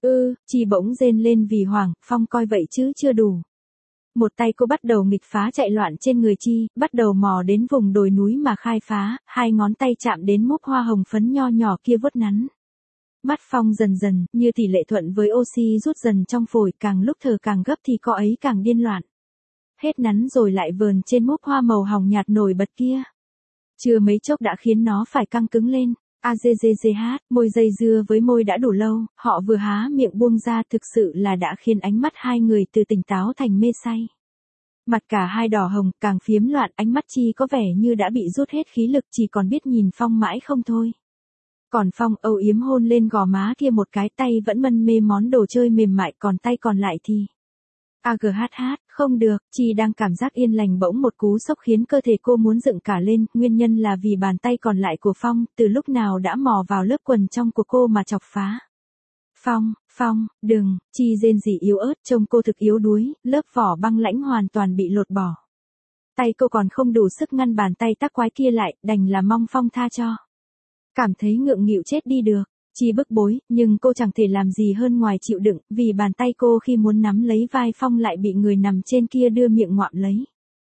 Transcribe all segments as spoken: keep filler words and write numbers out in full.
Ư, Chi bỗng rên lên vì hoảng, Phong coi vậy chứ chưa đủ. Một tay cô bắt đầu nghịch phá chạy loạn trên người Chi, bắt đầu mò đến vùng đồi núi mà khai phá, hai ngón tay chạm đến mốp hoa hồng phấn nho nhỏ kia vuốt nắn. Mắt Phong dần dần, như tỷ lệ thuận với oxy rút dần trong phổi, càng lúc thở càng gấp thì cô ấy càng điên loạn. Hết nắn rồi lại vờn trên mốp hoa màu hồng nhạt nổi bật kia. Chưa mấy chốc đã khiến nó phải căng cứng lên. A G G G H, môi dây dưa với môi đã đủ lâu, họ vừa há miệng buông ra thực sự là đã khiến ánh mắt hai người từ tỉnh táo thành mê say. Mặt cả hai đỏ hồng, càng phiếm loạn, ánh mắt Chi có vẻ như đã bị rút hết khí lực, chỉ còn biết nhìn Phong mãi không thôi. Còn Phong âu yếm hôn lên gò má kia một cái, tay vẫn mân mê món đồ chơi mềm mại, còn tay còn lại thì... A G H H, không được, Chi đang cảm giác yên lành bỗng một cú sốc khiến cơ thể cô muốn dựng cả lên, nguyên nhân là vì bàn tay còn lại của Phong, từ lúc nào đã mò vào lớp quần trong của cô mà chọc phá. Phong, Phong, đừng, Chi rên rỉ yếu ớt, trông cô thực yếu đuối, lớp vỏ băng lãnh hoàn toàn bị lột bỏ. Tay cô còn không đủ sức ngăn bàn tay tác quái kia lại, đành là mong Phong tha cho. Cảm thấy ngượng nghịu chết đi được. Chi bức bối, nhưng cô chẳng thể làm gì hơn ngoài chịu đựng, vì bàn tay cô khi muốn nắm lấy vai Phong lại bị người nằm trên kia đưa miệng ngoạm lấy.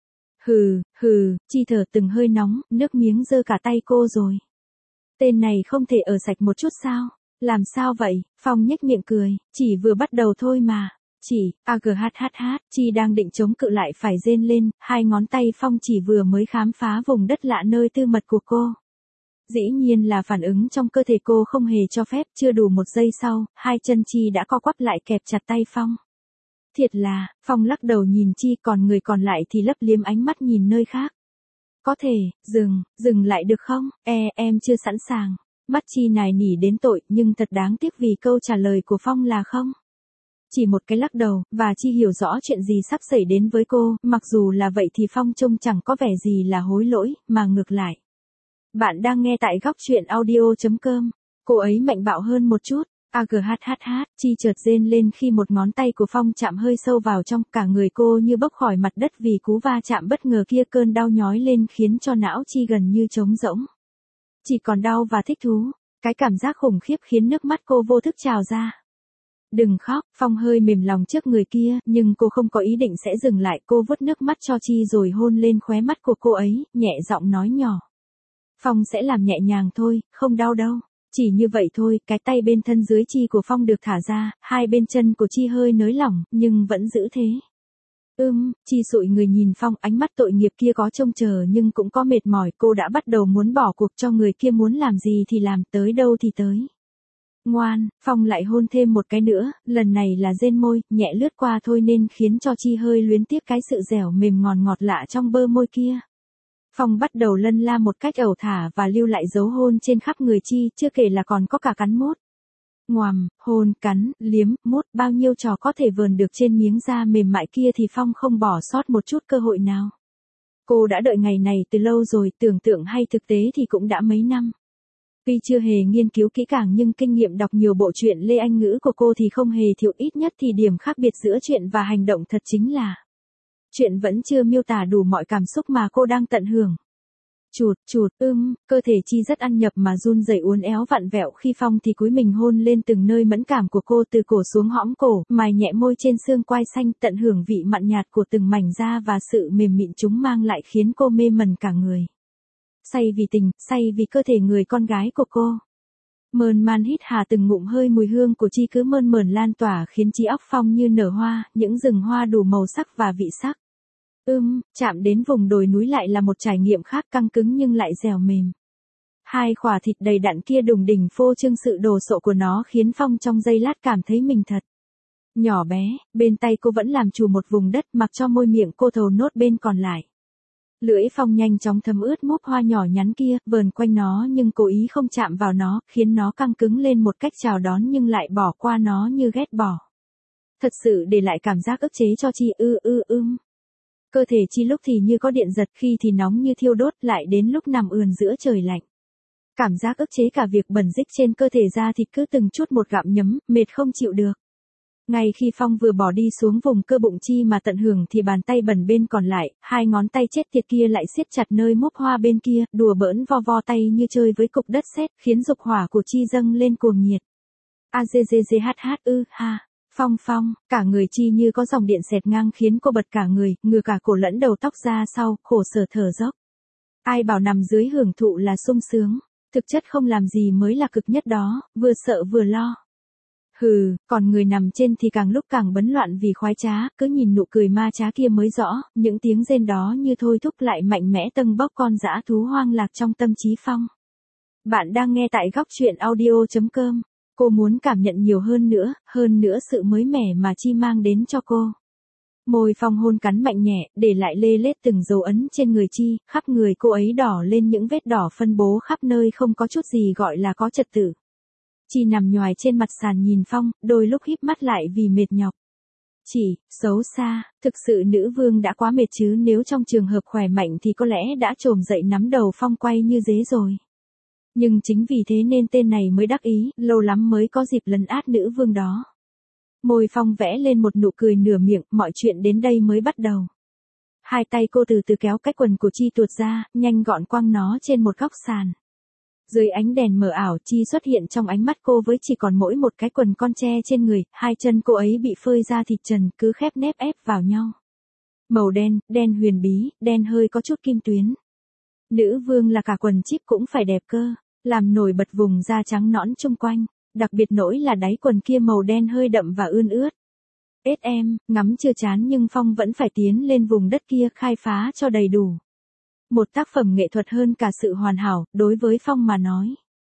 Hừ, hừ, Chi thở từng hơi nóng, nước miếng dơ cả tay cô rồi. Tên này không thể ở sạch một chút sao? Làm sao vậy? Phong nhếch miệng cười, chỉ vừa bắt đầu thôi mà. Chỉ, A G H H H, Chi đang định chống cự lại phải rên lên, hai ngón tay Phong chỉ vừa mới khám phá vùng đất lạ nơi tư mật của cô. Dĩ nhiên là phản ứng trong cơ thể cô không hề cho phép, chưa đủ một giây sau, hai chân Chi đã co quắp lại kẹp chặt tay Phong. Thiệt là, Phong lắc đầu nhìn Chi, còn người còn lại thì lấp liếm ánh mắt nhìn nơi khác. Có thể, dừng, dừng lại được không? E, em chưa sẵn sàng. Mắt Chi nài nỉ đến tội, nhưng thật đáng tiếc vì câu trả lời của Phong là không. Chỉ một cái lắc đầu, và Chi hiểu rõ chuyện gì sắp xảy đến với cô, mặc dù là vậy thì Phong trông chẳng có vẻ gì là hối lỗi, mà ngược lại. Bạn đang nghe tại góc truyện audio chấm com. Cô ấy mạnh bạo hơn một chút. A G H H H, Chi chợt rên lên khi một ngón tay của Phong chạm hơi sâu vào trong, cả người cô như bốc khỏi mặt đất vì cú va chạm bất ngờ kia, cơn đau nhói lên khiến cho não Chi gần như trống rỗng. Chỉ còn đau và thích thú, cái cảm giác khủng khiếp khiến nước mắt cô vô thức trào ra. Đừng khóc, Phong hơi mềm lòng trước người kia, nhưng cô không có ý định sẽ dừng lại, cô vuốt nước mắt cho Chi rồi hôn lên khóe mắt của cô ấy, nhẹ giọng nói nhỏ. Phong sẽ làm nhẹ nhàng thôi, không đau đâu. Chỉ như vậy thôi, cái tay bên thân dưới Chi của Phong được thả ra, hai bên chân của Chi hơi nới lỏng, nhưng vẫn giữ thế. Ưm, Chi sụi người nhìn Phong, ánh mắt tội nghiệp kia có trông chờ nhưng cũng có mệt mỏi, cô đã bắt đầu muốn bỏ cuộc cho người kia muốn làm gì thì làm, tới đâu thì tới. Ngoan, Phong lại hôn thêm một cái nữa, lần này là rên môi, nhẹ lướt qua thôi nên khiến cho Chi hơi luyến tiếc cái sự dẻo mềm ngọt ngọt lạ trong bơ môi kia. Phong bắt đầu lân la một cách ẩu thả và lưu lại dấu hôn trên khắp người Chi, chưa kể là còn có cả cắn mốt. Ngoàm, hôn, cắn, liếm, mốt, bao nhiêu trò có thể vờn được trên miếng da mềm mại kia thì Phong không bỏ sót một chút cơ hội nào. Cô đã đợi ngày này từ lâu rồi, tưởng tượng hay thực tế thì cũng đã mấy năm. Tuy chưa hề nghiên cứu kỹ càng nhưng kinh nghiệm đọc nhiều bộ truyện Lê Anh Ngữ của cô thì không hề thiếu, ít nhất thì điểm khác biệt giữa chuyện và hành động thật chính là chuyện vẫn chưa miêu tả đủ mọi cảm xúc mà cô đang tận hưởng. Chụt, chụt, ưm, cơ thể Chi rất ăn nhập mà run rẩy uốn éo vặn vẹo khi Phong thì cúi mình hôn lên từng nơi mẫn cảm của cô, từ cổ xuống hõm cổ, mài nhẹ môi trên xương quai xanh, tận hưởng vị mặn nhạt của từng mảnh da và sự mềm mịn chúng mang lại khiến cô mê mẩn cả người. Say vì tình, say vì cơ thể người con gái của cô. Mơn man hít hà từng ngụm hơi, mùi hương của Chi cứ mơn mởn lan tỏa khiến trí óc Phong như nở hoa, những rừng hoa đủ màu sắc và vị sắc. Ưm, chạm đến vùng đồi núi lại là một trải nghiệm khác, căng cứng nhưng lại dẻo mềm. Hai khỏa thịt đầy đặn kia đùng đỉnh phô trương sự đồ sộ của nó khiến Phong trong giây lát cảm thấy mình thật nhỏ bé, bên tay cô vẫn làm chủ một vùng đất, mặc cho môi miệng cô thầu nốt bên còn lại. Lưỡi Phong nhanh chóng thấm ướt mốp hoa nhỏ nhắn kia, vờn quanh nó nhưng cố ý không chạm vào nó, khiến nó căng cứng lên một cách chào đón nhưng lại bỏ qua nó như ghét bỏ. Thật sự để lại cảm giác ức chế cho Chi, ư ư ưm. Cơ thể Chi lúc thì như có điện giật, khi thì nóng như thiêu đốt, lại đến lúc nằm ườn giữa trời lạnh. Cảm giác ức chế cả việc bẩn rích trên cơ thể ra thịt cứ từng chút một gặm nhấm, mệt không chịu được. Ngay khi Phong vừa bỏ đi xuống vùng cơ bụng Chi mà tận hưởng thì bàn tay bẩn bên còn lại, hai ngón tay chết tiệt kia lại siết chặt nơi mốp hoa bên kia, đùa bỡn vo vo tay như chơi với cục đất sét, khiến dục hỏa của Chi dâng lên cuồng nhiệt. A dê dê dê hát hát ư ha. Phong Phong, cả người Chi như có dòng điện xẹt ngang khiến cô bật cả người, ngửa cả cổ lẫn đầu tóc ra sau, khổ sở thở dốc. Ai bảo nằm dưới hưởng thụ là sung sướng, thực chất không làm gì mới là cực nhất đó, vừa sợ vừa lo. Hừ, còn người nằm trên thì càng lúc càng bấn loạn vì khoái trá, cứ nhìn nụ cười ma trá kia mới rõ, những tiếng rên đó như thôi thúc lại mạnh mẽ tâng bốc con dã thú hoang lạc trong tâm trí Phong. Bạn đang nghe tại góc truyện audio chấm com. Cô muốn cảm nhận nhiều hơn nữa, hơn nữa sự mới mẻ mà Chi mang đến cho cô. Môi Phong hôn cắn mạnh nhẹ, để lại lê lết từng dấu ấn trên người Chi, khắp người cô ấy đỏ lên những vết đỏ phân bố khắp nơi không có chút gì gọi là có trật tự. Chi nằm nhoài trên mặt sàn nhìn Phong, đôi lúc híp mắt lại vì mệt nhọc. Chỉ, xấu xa, thực sự nữ vương đã quá mệt chứ, nếu trong trường hợp khỏe mạnh thì có lẽ đã trồm dậy nắm đầu Phong quay như dế rồi. Nhưng chính vì thế nên tên này mới đắc ý, lâu lắm mới có dịp lấn át nữ vương đó. Môi Phong vẽ lên một nụ cười nửa miệng, mọi chuyện đến đây mới bắt đầu. Hai tay cô từ từ kéo cái quần của Chi tuột ra, nhanh gọn quăng nó trên một góc sàn. Dưới ánh đèn mờ ảo, Chi xuất hiện trong ánh mắt cô với chỉ còn mỗi một cái quần con tre trên người, hai chân cô ấy bị phơi ra thịt trần, cứ khép nép ép vào nhau. Màu đen, đen huyền bí, đen hơi có chút kim tuyến. Nữ vương là cả quần chip cũng phải đẹp cơ, làm nổi bật vùng da trắng nõn chung quanh, đặc biệt nỗi là đáy quần kia màu đen hơi đậm và ươn ướt. Ết em, ngắm chưa chán nhưng Phong vẫn phải tiến lên vùng đất kia khai phá cho đầy đủ. Một tác phẩm nghệ thuật hơn cả sự hoàn hảo, đối với Phong mà nói.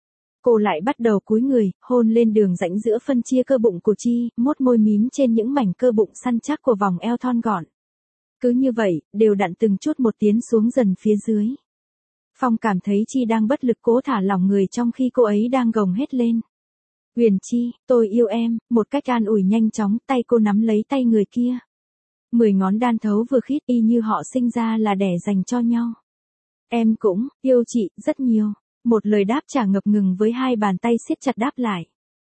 Cô lại bắt đầu cúi người, hôn lên đường rãnh giữa phân chia cơ bụng của Chi, mốt môi mím trên những mảnh cơ bụng săn chắc của vòng eo thon gọn. Cứ như vậy, đều đặn từng chút một tiến xuống dần phía dưới. Phong cảm thấy Chi đang bất lực cố thả lỏng người trong khi cô ấy đang gồng hết lên. Huyền Chi, tôi yêu em, một cách an ủi nhanh chóng, tay cô nắm lấy tay người kia. Mười ngón đan thấu vừa khít y như họ sinh ra là đẻ dành cho nhau. Em cũng, yêu chị, rất nhiều. Một lời đáp trả ngập ngừng với hai bàn tay siết chặt đáp lại.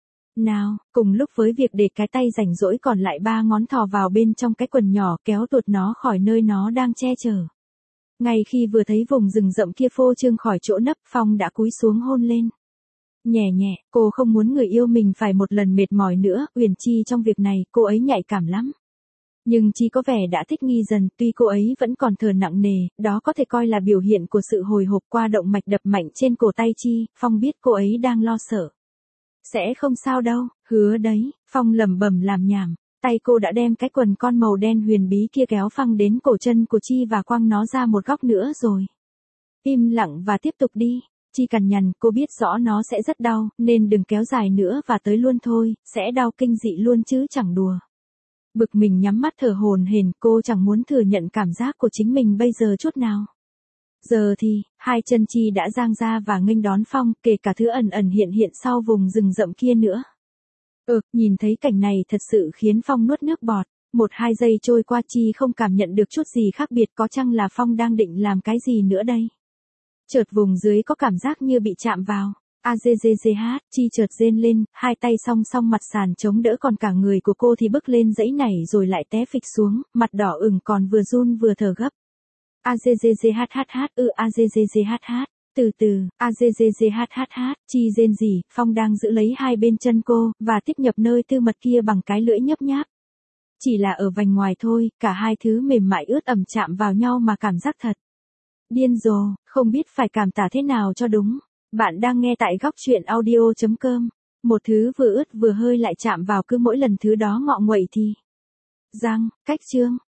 Nào, cùng lúc với việc để cái tay rảnh rỗi còn lại ba ngón thò vào bên trong cái quần nhỏ kéo tuột nó khỏi nơi nó đang che chở. Ngay khi vừa thấy vùng rừng rậm kia phô trương khỏi chỗ nấp, Phong đã cúi xuống hôn lên. Nhẹ nhẹ, cô không muốn người yêu mình phải một lần mệt mỏi nữa, Uyển Chi trong việc này, cô ấy nhạy cảm lắm. Nhưng Chi có vẻ đã thích nghi dần, tuy cô ấy vẫn còn thở nặng nề, đó có thể coi là biểu hiện của sự hồi hộp qua động mạch đập mạnh trên cổ tay Chi, Phong biết cô ấy đang lo sợ. Sẽ không sao đâu, hứa đấy, Phong lẩm bẩm làm nhảm, tay cô đã đem cái quần con màu đen huyền bí kia kéo phăng đến cổ chân của Chi và quăng nó ra một góc nữa rồi. Im lặng và tiếp tục đi. Chi cằn nhằn, cô biết rõ nó sẽ rất đau, nên đừng kéo dài nữa và tới luôn thôi, sẽ đau kinh dị luôn chứ chẳng đùa. Bực mình nhắm mắt thở hổn hển, cô chẳng muốn thừa nhận cảm giác của chính mình bây giờ chút nào. Giờ thì, hai chân Chi đã giang ra và nghênh đón Phong, kể cả thứ ẩn ẩn hiện hiện sau vùng rừng rậm kia nữa. Ừ, nhìn thấy cảnh này thật sự khiến Phong nuốt nước bọt. Một hai giây trôi qua Chi không cảm nhận được chút gì khác biệt, có chăng là Phong đang định làm cái gì nữa đây? Chợt vùng dưới có cảm giác như bị chạm vào. A dê dê dê hát, Chi chợt rên lên, hai tay song song mặt sàn chống đỡ còn cả người của cô thì bước lên dãy nảy rồi lại té phịch xuống, mặt đỏ ửng còn vừa run vừa thở gấp. A dê dê dê hát hát hát, ư a dê dê dê hát hát, từ từ, a dê dê dê hát hát hát, Chi rên rỉ, Phong đang giữ lấy hai bên chân cô, và tiếp nhập nơi tư mật kia bằng cái lưỡi nhấp nháp. Chỉ là ở vành ngoài thôi, cả hai thứ mềm mại ướt ẩm chạm vào nhau mà cảm giác thật. Điên rồ, không biết phải cảm tả thế nào cho đúng. Bạn đang nghe tại góc truyện audio chấm com. Một thứ vừa ướt vừa hơi lại chạm vào cứ mỗi lần thứ đó ngọ nguậy thì. Răng, cách chương.